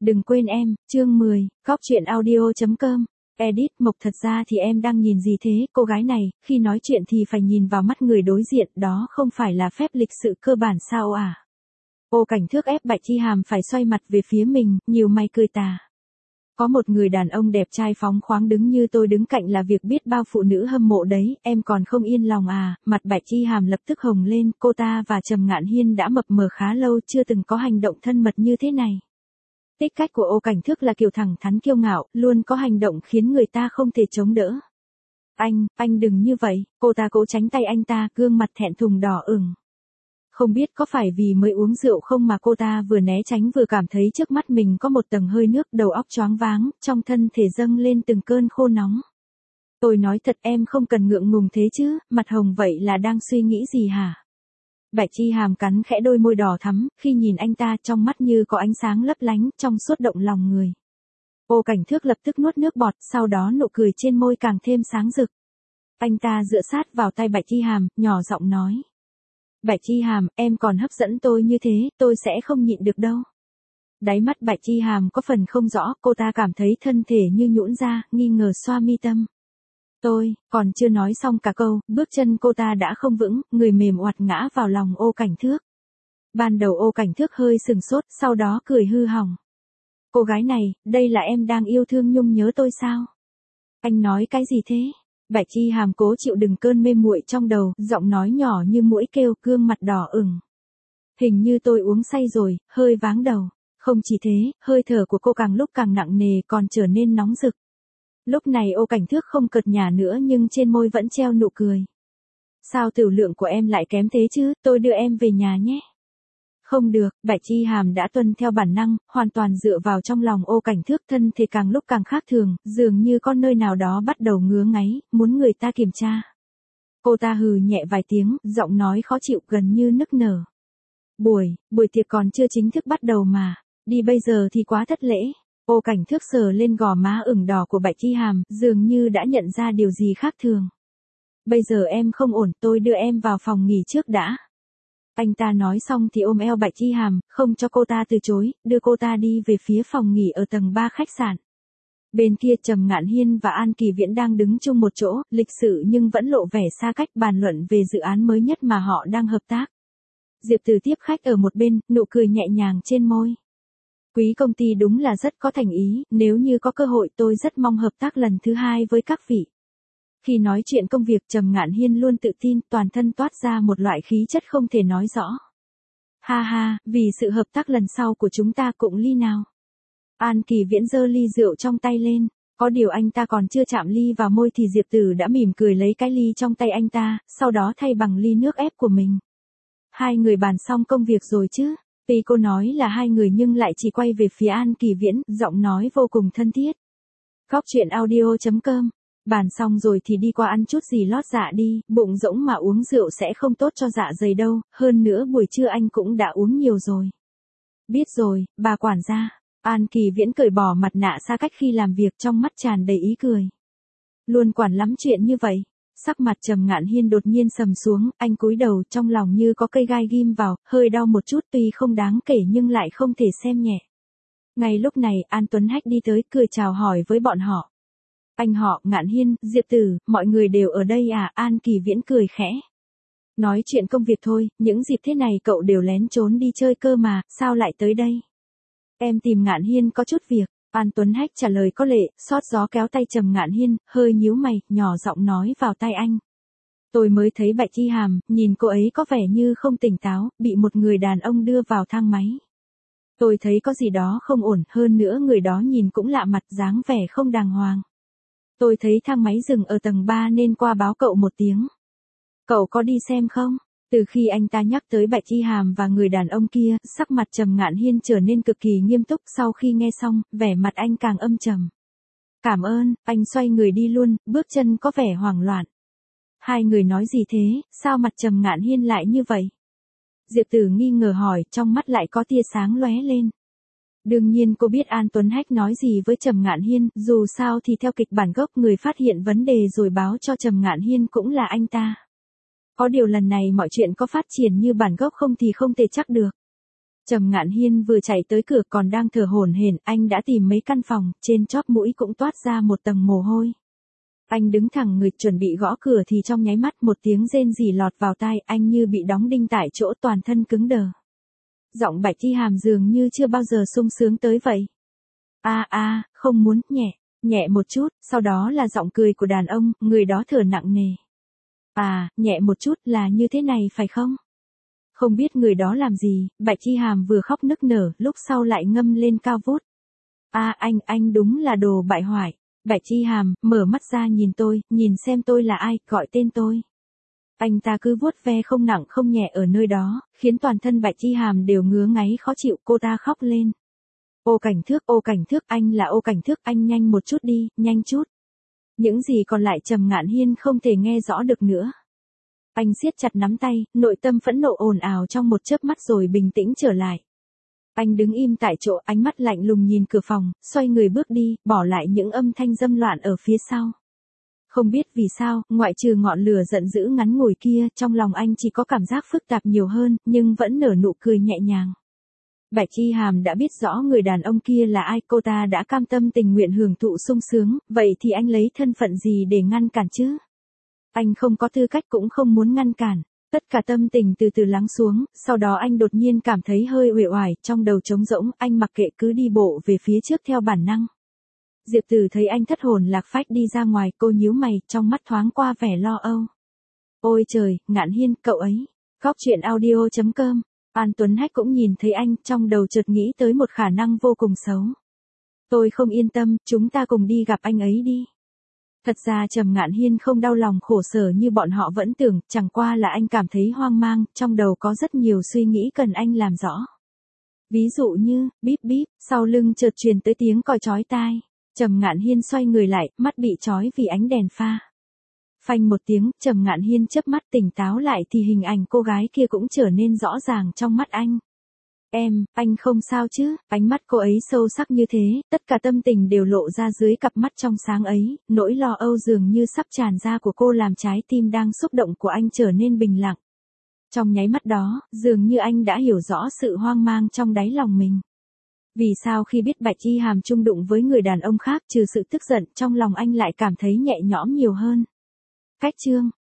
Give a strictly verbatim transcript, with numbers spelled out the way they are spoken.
Đừng quên em, chương mười, góc truyện audio.com. Edit Mộc thật ra thì em đang nhìn gì thế, cô gái này, khi nói chuyện thì phải nhìn vào mắt người đối diện, đó không phải là phép lịch sự cơ bản sao à? Ô Cảnh Thước ép Bạch Chi Hàm phải xoay mặt về phía mình, nhíu mày cười tà. Có một người đàn ông đẹp trai phóng khoáng đứng như tôi đứng cạnh là việc biết bao phụ nữ hâm mộ đấy, em còn không yên lòng à? Mặt Bạch Chi Hàm lập tức hồng lên, cô ta và Trầm Ngạn Hiên đã mập mờ khá lâu chưa từng có hành động thân mật như thế này. Tính cách của Ô Cảnh Thước là kiểu thẳng thắn kiêu ngạo, luôn có hành động khiến người ta không thể chống đỡ. Anh, anh đừng như vậy, cô ta cố tránh tay anh ta, gương mặt thẹn thùng đỏ ửng. Không biết có phải vì mới uống rượu không mà cô ta vừa né tránh vừa cảm thấy trước mắt mình có một tầng hơi nước, đầu óc choáng váng, trong thân thể dâng lên từng cơn khô nóng. Tôi nói thật em không cần ngượng ngùng thế chứ, mặt hồng vậy là đang suy nghĩ gì hả? Bạch Chi Hàm cắn khẽ đôi môi đỏ thắm, khi nhìn anh ta trong mắt như có ánh sáng lấp lánh, trong suốt động lòng người. Ô Cảnh Thước lập tức nuốt nước bọt, sau đó nụ cười trên môi càng thêm sáng rực. Anh ta dựa sát vào tay Bạch Chi Hàm, nhỏ giọng nói. Bạch Chi Hàm, em còn hấp dẫn tôi như thế, tôi sẽ không nhịn được đâu. Đáy mắt Bạch Chi Hàm có phần không rõ, cô ta cảm thấy thân thể như nhũn ra, nghi ngờ xoa mi tâm. Tôi, còn chưa nói xong cả câu, bước chân cô ta đã không vững, người mềm oặt ngã vào lòng Ô Cảnh Thước. Ban đầu Ô Cảnh Thước hơi sừng sốt, sau đó cười hư hỏng. Cô gái này, đây là em đang yêu thương nhung nhớ tôi sao? Anh nói cái gì thế? Bạch Chi Hàm cố chịu đựng cơn mê muội trong đầu, giọng nói nhỏ như muỗi kêu, gương mặt đỏ ửng. Hình như tôi uống say rồi, hơi váng đầu. Không chỉ thế, hơi thở của cô càng lúc càng nặng nề, còn trở nên nóng rực. Lúc này Ô Cảnh Thước không cợt nhả nữa nhưng trên môi vẫn treo nụ cười. Sao tiểu lượng của em lại kém thế chứ, tôi đưa em về nhà nhé. Không được, Bạch Chi Hàm đã tuân theo bản năng, hoàn toàn dựa vào trong lòng Ô Cảnh Thước, thân thể càng lúc càng khác thường, dường như con nơi nào đó bắt đầu ngứa ngáy, muốn người ta kiểm tra. Cô ta hừ nhẹ vài tiếng, giọng nói khó chịu gần như nức nở. Buổi, buổi tiệc còn chưa chính thức bắt đầu mà, đi bây giờ thì quá thất lễ. Ô Cảnh Thước sờ lên gò má ửng đỏ của Bạch Chi Hàm, dường như đã nhận ra điều gì khác thường. Bây giờ em không ổn, tôi đưa em vào phòng nghỉ trước đã. Anh ta nói xong thì ôm eo Bạch Chi Hàm, không cho cô ta từ chối, đưa cô ta đi về phía phòng nghỉ ở tầng ba khách sạn. Bên kia Trầm Ngạn Hiên và An Kỳ Viễn đang đứng chung một chỗ, lịch sự nhưng vẫn lộ vẻ xa cách, bàn luận về dự án mới nhất mà họ đang hợp tác. Diệp Từ tiếp khách ở một bên, nụ cười nhẹ nhàng trên môi. Quý công ty đúng là rất có thành ý, nếu như có cơ hội tôi rất mong hợp tác lần thứ hai với các vị. Khi nói chuyện công việc Trầm Ngạn Hiên luôn tự tin, toàn thân toát ra một loại khí chất không thể nói rõ. Ha ha, vì sự hợp tác lần sau của chúng ta cũng ly nào. An Kỳ Viễn giơ ly rượu trong tay lên, có điều anh ta còn chưa chạm ly vào môi thì Diệp Tử đã mỉm cười lấy cái ly trong tay anh ta, sau đó thay bằng ly nước ép của mình. Hai người bàn xong công việc rồi chứ? Tuy cô nói là hai người nhưng lại chỉ quay về phía An Kỳ Viễn, giọng nói vô cùng thân thiết. Góc truyện audio.com. Bàn xong rồi thì đi qua ăn chút gì lót dạ đi, bụng rỗng mà uống rượu sẽ không tốt cho dạ dày đâu, hơn nữa buổi trưa anh cũng đã uống nhiều rồi. Biết rồi, bà quản gia. An Kỳ Viễn cởi bỏ mặt nạ xa cách khi làm việc, trong mắt tràn đầy ý cười. Luôn quản lắm chuyện như vậy. Sắc mặt Trầm Ngạn Hiên đột nhiên sầm xuống, anh cúi đầu, trong lòng như có cây gai ghim vào, hơi đau một chút, tuy không đáng kể nhưng lại không thể xem nhẹ. Ngay lúc này, An Tuấn Hách đi tới, cười chào hỏi với bọn họ. Anh họ, Ngạn Hiên, Diệp Tử, mọi người đều ở đây à? An Kỳ Viễn cười khẽ. Nói chuyện công việc thôi, những dịp thế này cậu đều lén trốn đi chơi cơ mà, sao lại tới đây? Em tìm Ngạn Hiên có chút việc. An Tuấn Hách trả lời có lệ, xót gió kéo tay Trầm Ngạn Hiên, hơi nhíu mày, nhỏ giọng nói vào tai anh. Tôi mới thấy Bạch Chi Hàm, nhìn cô ấy có vẻ như không tỉnh táo, bị một người đàn ông đưa vào thang máy. Tôi thấy có gì đó không ổn, hơn nữa người đó nhìn cũng lạ mặt, dáng vẻ không đàng hoàng. Tôi thấy thang máy dừng ở tầng ba nên qua báo cậu một tiếng. Cậu có đi xem không? Từ khi anh ta nhắc tới Bạch Chi Hàm và người đàn ông kia, sắc mặt Trầm Ngạn Hiên trở nên cực kỳ nghiêm túc, sau khi nghe xong, vẻ mặt anh càng âm trầm. Cảm ơn, anh xoay người đi luôn, bước chân có vẻ hoảng loạn. Hai người nói gì thế, sao mặt Trầm Ngạn Hiên lại như vậy? Diệp Tử nghi ngờ hỏi, trong mắt lại có tia sáng lóe lên. Đương nhiên cô biết An Tuấn Hách nói gì với Trầm Ngạn Hiên, dù sao thì theo kịch bản gốc người phát hiện vấn đề rồi báo cho Trầm Ngạn Hiên cũng là anh ta. Có điều lần này mọi chuyện có phát triển như bản gốc không thì không thể chắc được. Trầm Ngạn Hiên vừa chạy tới cửa còn đang thở hổn hển, anh đã tìm mấy căn phòng, trên chóp mũi cũng toát ra một tầng mồ hôi. Anh đứng thẳng người chuẩn bị gõ cửa thì trong nháy mắt một tiếng rên rỉ lọt vào tai, anh như bị đóng đinh tại chỗ, toàn thân cứng đờ. Giọng Bạch Chi Hàm dường như chưa bao giờ sung sướng tới vậy. A a, không muốn, nhẹ, nhẹ một chút, sau đó là giọng cười của đàn ông, người đó thở nặng nề. À, nhẹ một chút là như thế này phải không? Không biết người đó làm gì, Bạch Chi Hàm vừa khóc nức nở, lúc sau lại ngâm lên cao vút. A anh, anh đúng là đồ bại hoại. Bạch Chi Hàm, mở mắt ra nhìn tôi, nhìn xem tôi là ai, gọi tên tôi. Anh ta cứ vuốt ve không nặng không nhẹ ở nơi đó, khiến toàn thân Bạch Chi Hàm đều ngứa ngáy khó chịu, cô ta khóc lên. Ô Cảnh Thước, ô Cảnh Thước, anh là Ô Cảnh Thước, anh nhanh một chút đi, nhanh chút. Những gì còn lại Trầm Ngạn Hiên không thể nghe rõ được nữa. Anh siết chặt nắm tay, nội tâm phẫn nộ ồn ào trong một chớp mắt rồi bình tĩnh trở lại. Anh đứng im tại chỗ, ánh mắt lạnh lùng nhìn cửa phòng, xoay người bước đi, bỏ lại những âm thanh dâm loạn ở phía sau. Không biết vì sao, ngoại trừ ngọn lửa giận dữ ngắn ngủi kia, trong lòng anh chỉ có cảm giác phức tạp nhiều hơn, nhưng vẫn nở nụ cười nhẹ nhàng. Bạch Chi Hàm đã biết rõ người đàn ông kia là ai, cô ta đã cam tâm tình nguyện hưởng thụ sung sướng, vậy thì anh lấy thân phận gì để ngăn cản chứ? Anh không có tư cách cũng không muốn ngăn cản. Tất cả tâm tình từ từ lắng xuống, sau đó anh đột nhiên cảm thấy hơi uể oải, trong đầu trống rỗng, anh mặc kệ cứ đi bộ về phía trước theo bản năng. Diệp Tử thấy anh thất hồn lạc phách đi ra ngoài, cô nhíu mày, trong mắt thoáng qua vẻ lo âu. Ôi trời, Ngạn Hiên, cậu ấy. Góc truyện audio chấm com. An Tuấn Hách cũng nhìn thấy anh, trong đầu chợt nghĩ tới một khả năng vô cùng xấu. Tôi không yên tâm, chúng ta cùng đi gặp anh ấy đi. Thật ra Trầm Ngạn Hiên không đau lòng khổ sở như bọn họ vẫn tưởng, chẳng qua là anh cảm thấy hoang mang, trong đầu có rất nhiều suy nghĩ cần anh làm rõ. Ví dụ như, bíp bíp, sau lưng chợt truyền tới tiếng còi chói tai. Trầm Ngạn Hiên xoay người lại, mắt bị chói vì ánh đèn pha. Phanh một tiếng, Trầm Ngạn Hiên chớp mắt tỉnh táo lại thì hình ảnh cô gái kia cũng trở nên rõ ràng trong mắt anh. Em, anh không sao chứ? Ánh mắt cô ấy sâu sắc như thế, tất cả tâm tình đều lộ ra dưới cặp mắt trong sáng ấy, nỗi lo âu dường như sắp tràn ra của cô làm trái tim đang xúc động của anh trở nên bình lặng. Trong nháy mắt đó, dường như anh đã hiểu rõ sự hoang mang trong đáy lòng mình. Vì sao khi biết Bạch Chi Hàm chung đụng với người đàn ông khác, trừ sự tức giận, trong lòng anh lại cảm thấy nhẹ nhõm nhiều hơn. Cách chương